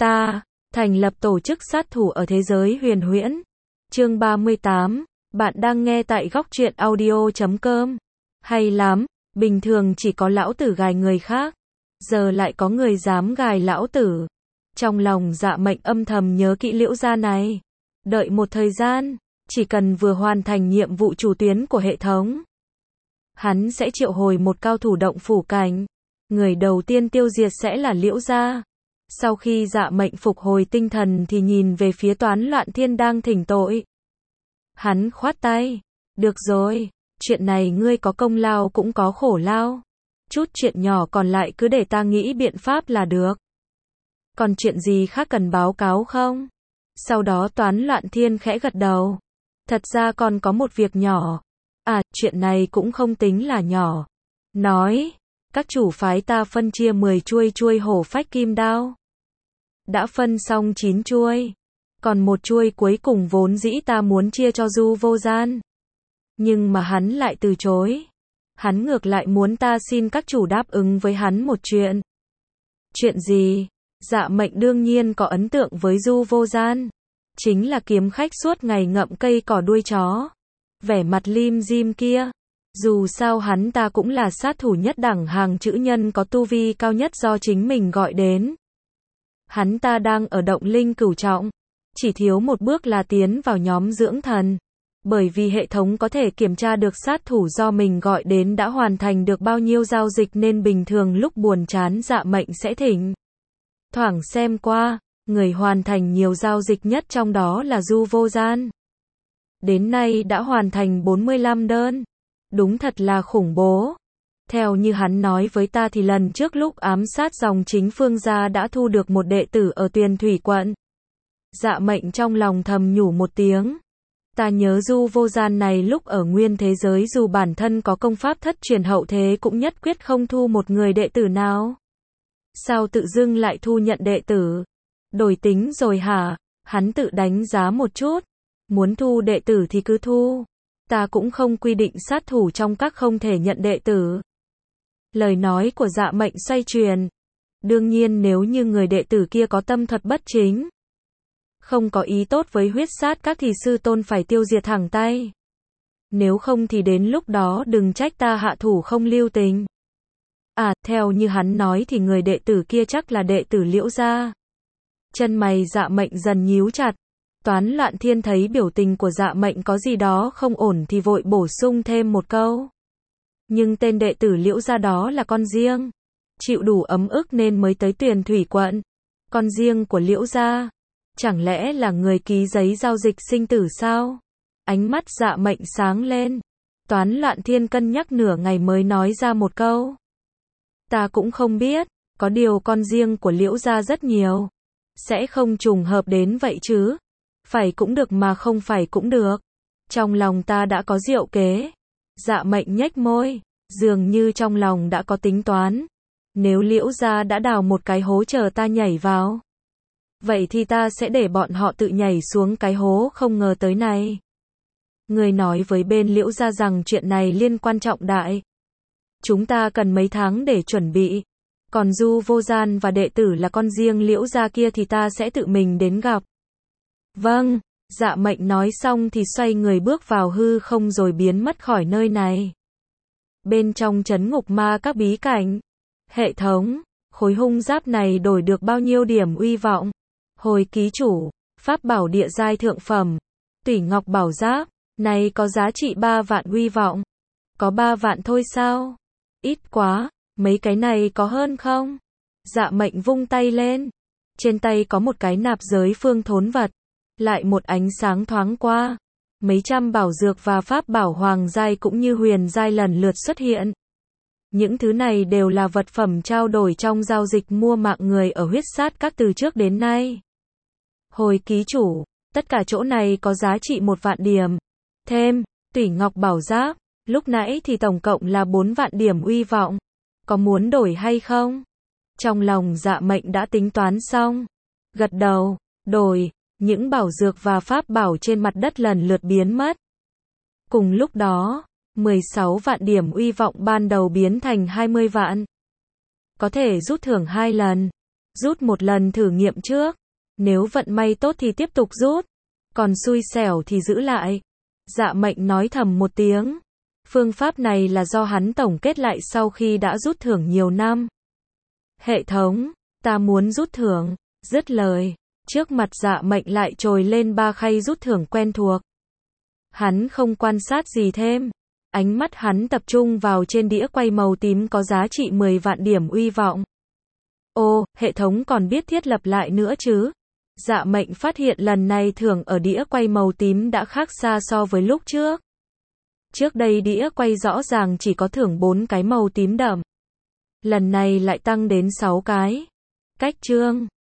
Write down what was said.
Ta, thành lập tổ chức sát thủ ở thế giới huyền huyễn. Chương 38, bạn đang nghe tại góc truyện audio.com. Hay lắm, bình thường chỉ có lão tử gài người khác, giờ lại có người dám gài lão tử. Trong lòng Dạ Mệnh âm thầm nhớ kỹ Liễu gia này. Đợi một thời gian, chỉ cần vừa hoàn thành nhiệm vụ chủ tuyến của hệ thống, hắn sẽ triệu hồi một cao thủ động phủ cảnh. Người đầu tiên tiêu diệt sẽ là Liễu gia. Sau khi Dạ Mệnh phục hồi tinh thần thì nhìn về phía Toán Loạn Thiên đang thỉnh tội. Hắn khoát tay. Được rồi, chuyện này ngươi có công lao cũng có khổ lao. Chút chuyện nhỏ còn lại cứ để ta nghĩ biện pháp là được. Còn chuyện gì khác cần báo cáo không? Sau đó Toán Loạn Thiên khẽ gật đầu. Thật ra còn có một việc nhỏ. À, chuyện này cũng không tính là nhỏ. Nói, các chủ phái ta phân chia 10 chuôi hổ phách kim đao. Đã phân xong 9 chuôi. Còn một chuôi cuối cùng vốn dĩ ta muốn chia cho Du Vô Gian. Nhưng mà hắn lại từ chối. Hắn ngược lại muốn ta xin các chủ đáp ứng với hắn một chuyện. Chuyện gì? Dạ Mệnh đương nhiên có ấn tượng với Du Vô Gian. Chính là kiếm khách suốt ngày ngậm cây cỏ đuôi chó. Vẻ mặt lim dim kia. Dù sao hắn ta cũng là sát thủ nhất đẳng hàng chữ nhân có tu vi cao nhất do chính mình gọi đến. Hắn ta đang ở động linh cửu trọng. Chỉ thiếu một bước là tiến vào nhóm dưỡng thần. Bởi vì hệ thống có thể kiểm tra được sát thủ do mình gọi đến đã hoàn thành được bao nhiêu giao dịch nên bình thường lúc buồn chán Dạ Mệnh sẽ thỉnh thoảng xem qua. Người hoàn thành nhiều giao dịch nhất trong đó là Du Vô Gian. Đến nay đã hoàn thành 45 đơn. Đúng thật là khủng bố. Theo như hắn nói với ta thì lần trước lúc ám sát dòng chính Phương gia đã thu được một đệ tử ở Tuyền Thủy quận. Dạ Mệnh trong lòng thầm nhủ một tiếng. Ta nhớ Du Vô Gian này lúc ở nguyên thế giới dù bản thân có công pháp thất truyền hậu thế cũng nhất quyết không thu một người đệ tử nào. Sao tự dưng lại thu nhận đệ tử? Đổi tính rồi hả? Hắn tự đánh giá một chút. Muốn thu đệ tử thì cứ thu. Ta cũng không quy định sát thủ trong các không thể nhận đệ tử. Lời nói của Dạ Mệnh xoay chuyển. Đương nhiên nếu như người đệ tử kia có tâm thuật bất chính, không có ý tốt với huyết sát các thì sư tôn phải tiêu diệt thẳng tay. Nếu không thì đến lúc đó đừng trách ta hạ thủ không lưu tình. À, theo như hắn nói thì người đệ tử kia chắc là đệ tử Liễu gia. Chân mày Dạ Mệnh dần nhíu chặt. Toán Loạn Thiên thấy biểu tình của Dạ Mệnh có gì đó không ổn thì vội bổ sung thêm một câu. Nhưng tên đệ tử Liễu gia đó là con riêng. Chịu đủ ấm ức nên mới tới Tuyền Thủy quận. Con riêng của Liễu gia. Chẳng lẽ là người ký giấy giao dịch sinh tử sao? Ánh mắt Dạ Mệnh sáng lên. Toán Loạn Thiên cân nhắc nửa ngày mới nói ra một câu. Ta cũng không biết, có điều con riêng của Liễu gia rất nhiều. Sẽ không trùng hợp đến vậy chứ? Phải cũng được mà không phải cũng được. Trong lòng ta đã có diệu kế. Dạ Mệnh nhếch môi, dường như trong lòng đã có tính toán. Nếu Liễu gia đã đào một cái hố chờ ta nhảy vào, vậy thì ta sẽ để bọn họ tự nhảy xuống cái hố không ngờ tới này. Người nói với bên Liễu gia rằng chuyện này liên quan trọng đại. Chúng ta cần mấy tháng để chuẩn bị. Còn Du Vô Gian và đệ tử là con riêng Liễu gia kia thì ta sẽ tự mình đến gặp. Vâng, Dạ Mệnh nói xong thì xoay người bước vào hư không rồi biến mất khỏi nơi này. Bên trong trấn ngục ma các bí cảnh. Hệ thống, khối hung giáp này đổi được bao nhiêu điểm uy vọng? Hồi ký chủ, pháp bảo địa giai thượng phẩm. Tủy ngọc bảo giáp, này có giá trị 3 vạn uy vọng. Có 3 vạn thôi sao? Ít quá, mấy cái này có hơn không? Dạ Mệnh vung tay lên. Trên tay có một cái nạp giới phương thốn vật. Lại một ánh sáng thoáng qua. Mấy trăm bảo dược và pháp bảo hoàng giai cũng như huyền giai lần lượt xuất hiện. Những thứ này đều là vật phẩm trao đổi trong giao dịch mua mạng người ở huyết sát các từ trước đến nay. Hồi ký chủ, tất cả chỗ này có giá trị 1 vạn điểm. Thêm, Tủy Ngọc Bảo Giáp, lúc nãy thì tổng cộng là 4 vạn điểm uy vọng. Có muốn đổi hay không? Trong lòng Dạ Mệnh đã tính toán xong. Gật đầu, đổi. Những bảo dược và pháp bảo trên mặt đất lần lượt biến mất. Cùng lúc đó, 16 vạn điểm uy vọng ban đầu biến thành 20 vạn. Có thể rút thưởng 2 lần. Rút một lần thử nghiệm trước. Nếu vận may tốt thì tiếp tục rút. Còn xui xẻo thì giữ lại. Dạ mệnh nói thầm một tiếng. Phương pháp này là do hắn tổng kết lại sau khi đã rút thưởng nhiều năm. Hệ thống, ta muốn rút thưởng. Dứt lời, trước mặt dạ mệnh lại trồi lên 3 khay rút thưởng quen thuộc. Hắn không quan sát gì thêm. Ánh mắt hắn tập trung vào trên đĩa quay màu tím có giá trị 10 vạn điểm uy vọng. Ô, hệ thống còn biết thiết lập lại nữa chứ? Dạ mệnh phát hiện lần này thưởng ở đĩa quay màu tím đã khác xa so với lúc trước. Trước đây đĩa quay rõ ràng chỉ có thưởng 4 cái màu tím đậm. Lần này lại tăng đến 6 cái. Cách chương